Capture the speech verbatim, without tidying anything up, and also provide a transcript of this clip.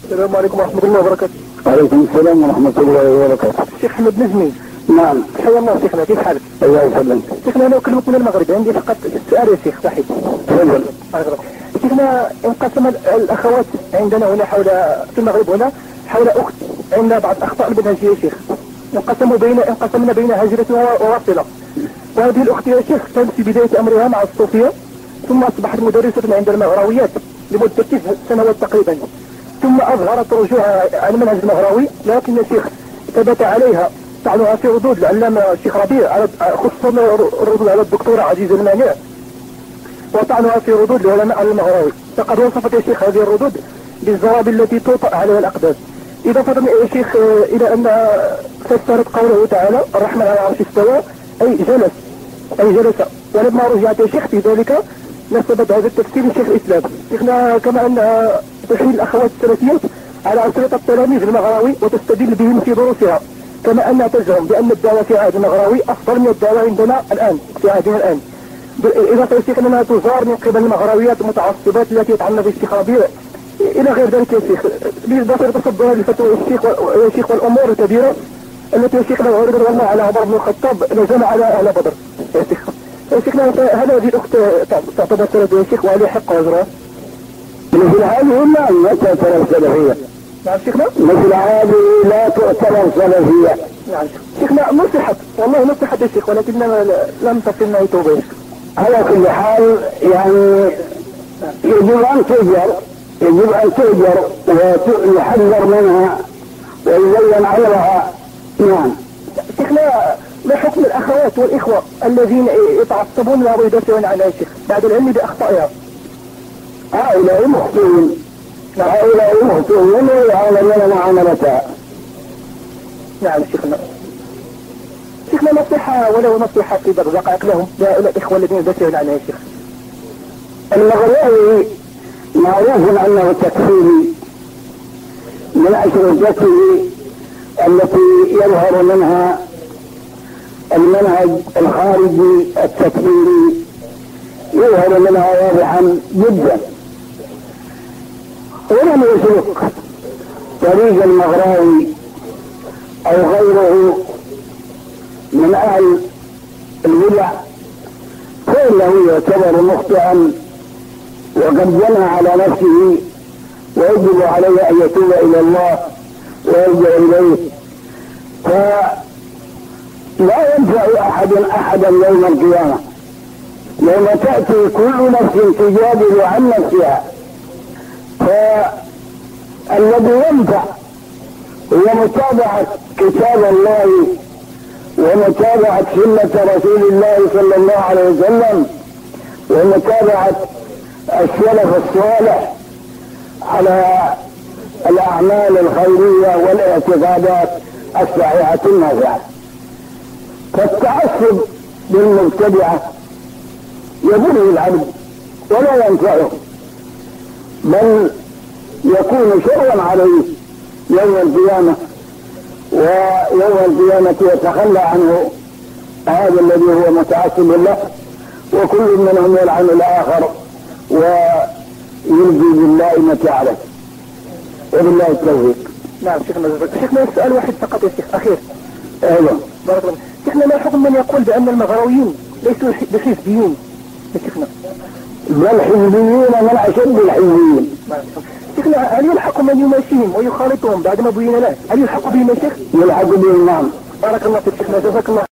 السلام عليكم ورحمة الله وبركاته. وعليكم السلام ورحمة الله وبركاته. الشيخ أحمد نجمي. نعم. حيا الله شيخنا، كيف حالك؟ الله يسلمك. شيخنا أنا أكلمك من المغرب، عندي فقط سؤال يا شيخ واحد. تفضل. شيخنا انقسم الأخوات عندنا هنا حول في المغرب هنا حول أخت عندنا بعض الأخطاء المنهجية يا شيخ. انقسموا بين انقسمنا بين هاجرة وواصلة. وهذه الأخت يا شيخ كانت في بداية أمرها مع الصوفية، ثم أصبحت مدرسة عند المغراويات لمدة تسع سنوات تقريبا، ثم أظهرت رجوعها عن المنهج المغراوي، لكن يا شيخ ثبت عليها طعنها في ردود العلامة الشيخ ربيع على خصوصا الردود على الدكتورة عزيزة المانع، وطعنها في ردود العلماء على المغراوي. فقد وصفت يا شيخ هذه الردود بالزوابل التي توطأ عليها الأقدام، إضافة يا شيخ إلى أن فسرت قوله تعالى الرحمن على العرش استوى أي جلس أي جلس، ولما رجعت يا شيخ في ذلك نسبت هذا التفسير لشيخ الإسلام. شيخنا كما أنها تحيل الأخوات السلفيات على أسرة التلاميذ المغراوي وتستدل بهم في دروسها، كما أنها تزعم بأن الدعوة في عهد المغراوي أفضل من الدعوة عندنا الآن في عهدنا الآن. إضافة يا شيخ أنها تزار من قبل المغراويات المتعصبات التي يطعنن في الشيخ ربيع إلى غير ذلك يا شيخ، بالإضافة إلى تصدرها لفتوى الشيخ يا شيخ والأمور الكبيرة التي يا شيخ لو عرض والله على عمر بن الخطاب لجمع على أهل بدر يا شيخ. يا شيخنا هل هذه الأخت تعتبر سلفية يا شيخ وهل يحق وزرها؟ مثل هذه نعم لا تعتبر سلفية. نعم شيخنا؟ مثل هذه لا تعتبر سلفية. نعم شيخنا نصحت والله نصحت يا شيخ ولكننا لم تصلنا توبة يا شيخ. على كل حال يعني يجب أن تؤجر يجب أن تؤجر ويحذر منها ويبين عيبها. نعم. شيخنا ما حكم الأخوات والإخوة الذين يتعصبون لها ويدافعون عنها يا شيخ بعد العلم بأخطائها؟ هؤلاء مخطئون، هؤلاء مخطئون ويعاملون معاملتها. نعم شيخنا. شيخنا نصيحة ولو نصيحة في بعض الدقائق لهم لهؤلاء الإخوة الذين يدافعون عنها يا شيخ. المغراوي معروف أنه تكفيري من أشرطته التي يظهر منها المنهج الخارجي التكفيري، يظهر منها واضحا جدا، ولم يسلك طريق المغراوي أو غيره من أهل البدع فإنه يعتبر مخطئا وقد جنى على نفسه، ويجب عليه أن يتوب إلى الله ويرجع إليه. فلا ينفع أحد أحدا يوم القيامة يوم تأتي كل نفس تجادل عن نفسها، فالذي ينفع هو متابعة كتاب الله ومتابعة سنة رسول الله صلى الله عليه وسلم ومتابعة السلف الصالح على الأعمال الخيرية والاعتقادات الصحيحة النافعة. فالتعصب بالمبتدعة يضر العبد ولا ينفعه، بل يكون شرا عليه يوم القيامة، ويوم القيامة يتخلى عنه هذا الذي هو متعصب له، وكل منهم يلعن الآخر ويلقي بالله متاعله. وبالله التوفيق. نعم شيخنا. شيخنا سؤال واحد فقط يا شيخ أخير. أيوه. بارك الله. شيخنا ما حكم من يقول بأن المغراويين ليسوا بحزبيين يا شيخنا؟ بل حزبيين من أشد الحزبيين. شيخنا هل يلحق من يماشيهم ويخالطهم بعد ما بين له؟ هل يلحق بهم يا شيخ؟ يلحق بهم نعم. بارك الله فيك شيخنا، جزاك الله